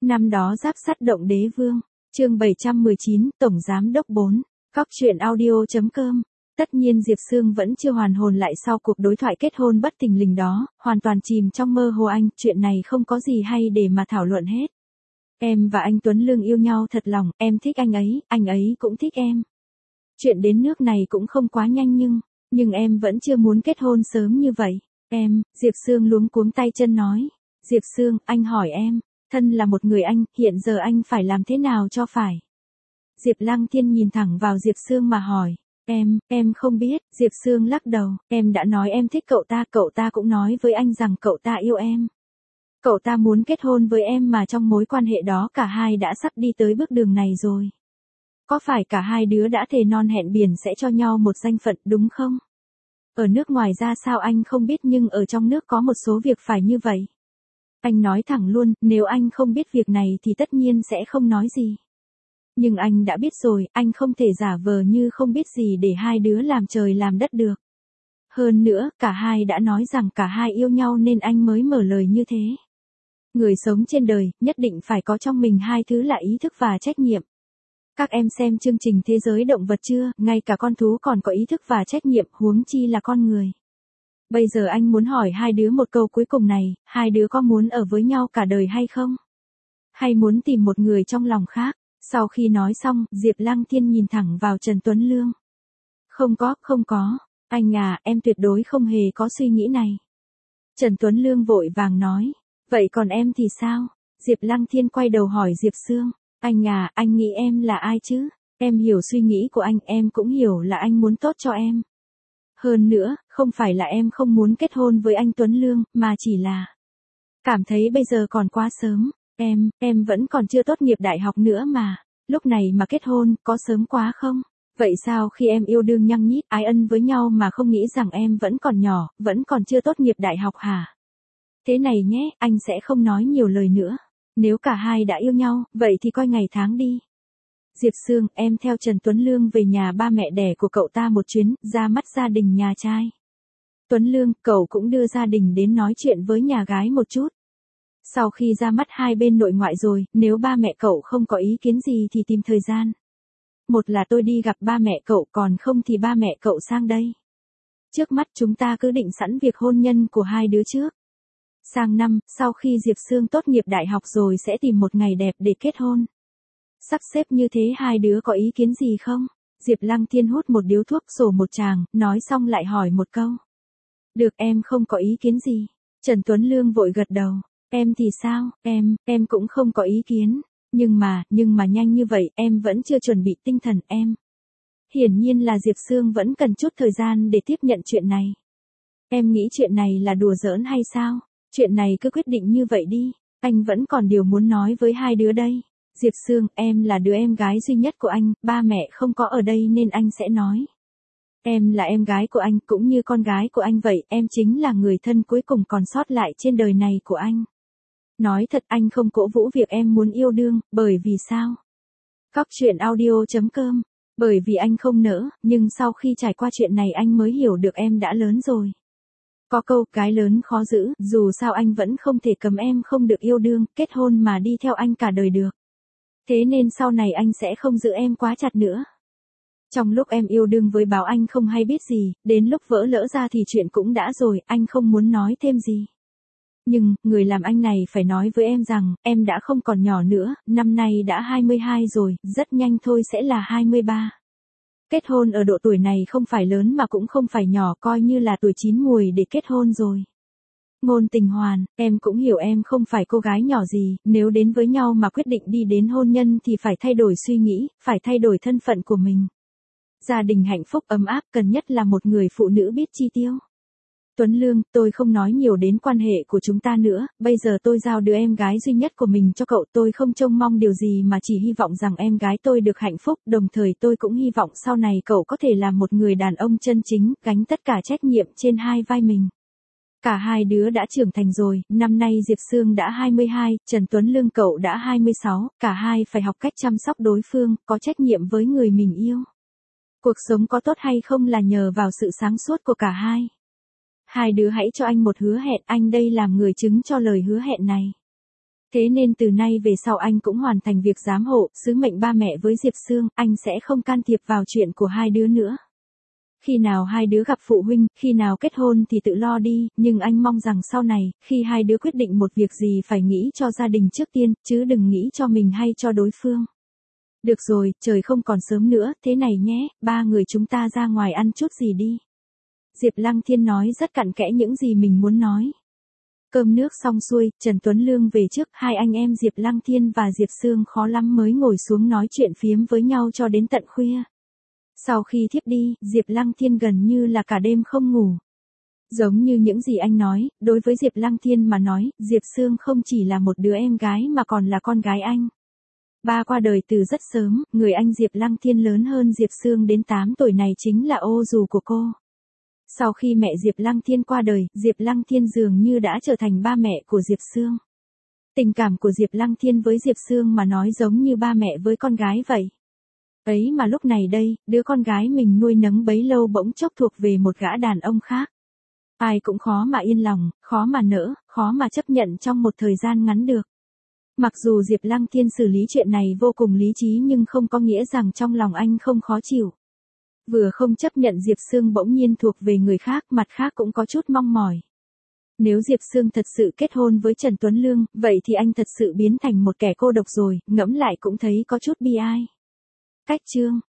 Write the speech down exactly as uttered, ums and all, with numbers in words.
Năm đó giáp sắt động đế vương, chương bảy trăm mười chín, Tổng Giám Đốc bốn, Cóc truyện audio.com. Tất nhiên Diệp Sương vẫn chưa hoàn hồn lại sau cuộc đối thoại kết hôn bất thình lình đó, hoàn toàn chìm trong mơ hồ anh, chuyện này không có gì hay để mà thảo luận hết. Em và anh Tuấn Lương yêu nhau thật lòng, em thích anh ấy, anh ấy cũng thích em. Chuyện đến nước này cũng không quá nhanh nhưng, nhưng em vẫn chưa muốn kết hôn sớm như vậy. Em, Diệp Sương luống cuống tay chân nói. Diệp Sương, anh hỏi em, thân là một người anh, hiện giờ anh phải làm thế nào cho phải? Diệp Lăng Thiên nhìn thẳng vào Diệp Sương mà hỏi. Em, em không biết, Diệp Sương lắc đầu, em đã nói em thích cậu ta, cậu ta cũng nói với anh rằng cậu ta yêu em. Cậu ta muốn kết hôn với em mà trong mối quan hệ đó cả hai đã sắp đi tới bước đường này rồi. Có phải cả hai đứa đã thề non hẹn biển sẽ cho nhau một danh phận đúng không? Ở nước ngoài ra sao anh không biết nhưng ở trong nước có một số việc phải như vậy. Anh nói thẳng luôn, nếu anh không biết việc này thì tất nhiên sẽ không nói gì. Nhưng anh đã biết rồi, anh không thể giả vờ như không biết gì để hai đứa làm trời làm đất được. Hơn nữa, cả hai đã nói rằng cả hai yêu nhau nên anh mới mở lời như thế. Người sống trên đời, nhất định phải có trong mình hai thứ là ý thức và trách nhiệm. Các em xem chương trình Thế giới động vật chưa, ngay cả con thú còn có ý thức và trách nhiệm, huống chi là con người. Bây giờ anh muốn hỏi hai đứa một câu cuối cùng này, hai đứa có muốn ở với nhau cả đời hay không? Hay muốn tìm một người trong lòng khác? Sau khi nói xong, Diệp Lăng Thiên nhìn thẳng vào Trần Tuấn Lương. Không có, không có. Anh à, em tuyệt đối không hề có suy nghĩ này. Trần Tuấn Lương vội vàng nói. Vậy còn em thì sao? Diệp Lăng Thiên quay đầu hỏi Diệp Sương. Anh à, anh nghĩ em là ai chứ? Em hiểu suy nghĩ của anh, em cũng hiểu là anh muốn tốt cho em. Hơn nữa, không phải là em không muốn kết hôn với anh Tuấn Lương, mà chỉ là cảm thấy bây giờ còn quá sớm. Em, em vẫn còn chưa tốt nghiệp đại học nữa mà. Lúc này mà kết hôn, có sớm quá không? Vậy sao khi em yêu đương nhăng nhít, ái ân với nhau mà không nghĩ rằng em vẫn còn nhỏ, vẫn còn chưa tốt nghiệp đại học hả? Thế này nhé, anh sẽ không nói nhiều lời nữa. Nếu cả hai đã yêu nhau, vậy thì coi ngày tháng đi. Diệp Sương, em theo Trần Tuấn Lương về nhà ba mẹ đẻ của cậu ta một chuyến, ra mắt gia đình nhà trai. Tuấn Lương, cậu cũng đưa gia đình đến nói chuyện với nhà gái một chút. Sau khi ra mắt hai bên nội ngoại rồi, nếu ba mẹ cậu không có ý kiến gì thì tìm thời gian. Một là tôi đi gặp ba mẹ cậu, còn không thì ba mẹ cậu sang đây. Trước mắt chúng ta cứ định sẵn việc hôn nhân của hai đứa trước. Sang năm, sau khi Diệp Sương tốt nghiệp đại học rồi sẽ tìm một ngày đẹp để kết hôn. Sắp xếp như thế hai đứa có ý kiến gì không? Diệp Lăng Thiên hút một điếu thuốc sổ một tràng, nói xong lại hỏi một câu. Được, em không có ý kiến gì. Trần Tuấn Lương vội gật đầu. Em thì sao, em, em cũng không có ý kiến. Nhưng mà, nhưng mà nhanh như vậy, em vẫn chưa chuẩn bị tinh thần em. Hiển nhiên là Diệp Sương vẫn cần chút thời gian để tiếp nhận chuyện này. Em nghĩ chuyện này là đùa giỡn hay sao? Chuyện này cứ quyết định như vậy đi, anh vẫn còn điều muốn nói với hai đứa đây. Diệp Sương, em là đứa em gái duy nhất của anh, ba mẹ không có ở đây nên anh sẽ nói. Em là em gái của anh, cũng như con gái của anh vậy, em chính là người thân cuối cùng còn sót lại trên đời này của anh. Nói thật anh không cổ vũ việc em muốn yêu đương, bởi vì sao? Cóc truyện audio.com. Bởi vì anh không nỡ, nhưng sau khi trải qua chuyện này anh mới hiểu được em đã lớn rồi. Có câu, cái lớn khó giữ, dù sao anh vẫn không thể cấm em không được yêu đương, kết hôn mà đi theo anh cả đời được. Thế nên sau này anh sẽ không giữ em quá chặt nữa. Trong lúc em yêu đương với Báo anh không hay biết gì, đến lúc vỡ lỡ ra thì chuyện cũng đã rồi, anh không muốn nói thêm gì. Nhưng, người làm anh này phải nói với em rằng, em đã không còn nhỏ nữa, năm nay đã hai mươi hai rồi, rất nhanh thôi sẽ là hai mươi ba. Kết hôn ở độ tuổi này không phải lớn mà cũng không phải nhỏ, coi như là tuổi chín muồi để kết hôn rồi. Ngôn Tình Hoàn, em cũng hiểu em không phải cô gái nhỏ gì, nếu đến với nhau mà quyết định đi đến hôn nhân thì phải thay đổi suy nghĩ, phải thay đổi thân phận của mình. Gia đình hạnh phúc ấm áp cần nhất là một người phụ nữ biết chi tiêu. Tuấn Lương, tôi không nói nhiều đến quan hệ của chúng ta nữa, bây giờ tôi giao đứa em gái duy nhất của mình cho cậu, tôi không trông mong điều gì mà chỉ hy vọng rằng em gái tôi được hạnh phúc, đồng thời tôi cũng hy vọng sau này cậu có thể là một người đàn ông chân chính, gánh tất cả trách nhiệm trên hai vai mình. Cả hai đứa đã trưởng thành rồi, năm nay Diệp Sương đã hai mươi hai, Trần Tuấn Lương cậu đã hai mươi sáu, cả hai phải học cách chăm sóc đối phương, có trách nhiệm với người mình yêu. Cuộc sống có tốt hay không là nhờ vào sự sáng suốt của cả hai. Hai đứa hãy cho anh một hứa hẹn, anh đây làm người chứng cho lời hứa hẹn này. Thế nên từ nay về sau anh cũng hoàn thành việc giám hộ, sứ mệnh ba mẹ với Diệp Sương, anh sẽ không can thiệp vào chuyện của hai đứa nữa. Khi nào hai đứa gặp phụ huynh, khi nào kết hôn thì tự lo đi, nhưng anh mong rằng sau này, khi hai đứa quyết định một việc gì phải nghĩ cho gia đình trước tiên, chứ đừng nghĩ cho mình hay cho đối phương. Được rồi, trời không còn sớm nữa, thế này nhé, ba người chúng ta ra ngoài ăn chút gì đi. Diệp Lăng Thiên nói rất cặn kẽ những gì mình muốn nói. Cơm nước xong xuôi, Trần Tuấn Lương về trước, hai anh em Diệp Lăng Thiên và Diệp Sương khó lắm mới ngồi xuống nói chuyện phiếm với nhau cho đến tận khuya. Sau khi thiếp đi, Diệp Lăng Thiên gần như là cả đêm không ngủ. Giống như những gì anh nói, đối với Diệp Lăng Thiên mà nói, Diệp Sương không chỉ là một đứa em gái mà còn là con gái anh. Ba qua đời từ rất sớm, người anh Diệp Lăng Thiên lớn hơn Diệp Sương đến tám tuổi này chính là ô dù của cô. Sau khi mẹ Diệp Lăng Thiên qua đời, Diệp Lăng Thiên dường như đã trở thành ba mẹ của Diệp Sương. Tình cảm của Diệp Lăng Thiên với Diệp Sương mà nói giống như ba mẹ với con gái vậy. Ấy mà lúc này đây, đứa con gái mình nuôi nấng bấy lâu bỗng chốc thuộc về một gã đàn ông khác. Ai cũng khó mà yên lòng, khó mà nỡ, khó mà chấp nhận trong một thời gian ngắn được. Mặc dù Diệp Lăng Thiên xử lý chuyện này vô cùng lý trí nhưng không có nghĩa rằng trong lòng anh không khó chịu. Vừa không chấp nhận Diệp Sương bỗng nhiên thuộc về người khác, mặt khác cũng có chút mong mỏi. Nếu Diệp Sương thật sự kết hôn với Trần Tuấn Lương, vậy thì anh thật sự biến thành một kẻ cô độc rồi, ngẫm lại cũng thấy có chút bi ai. Cách chương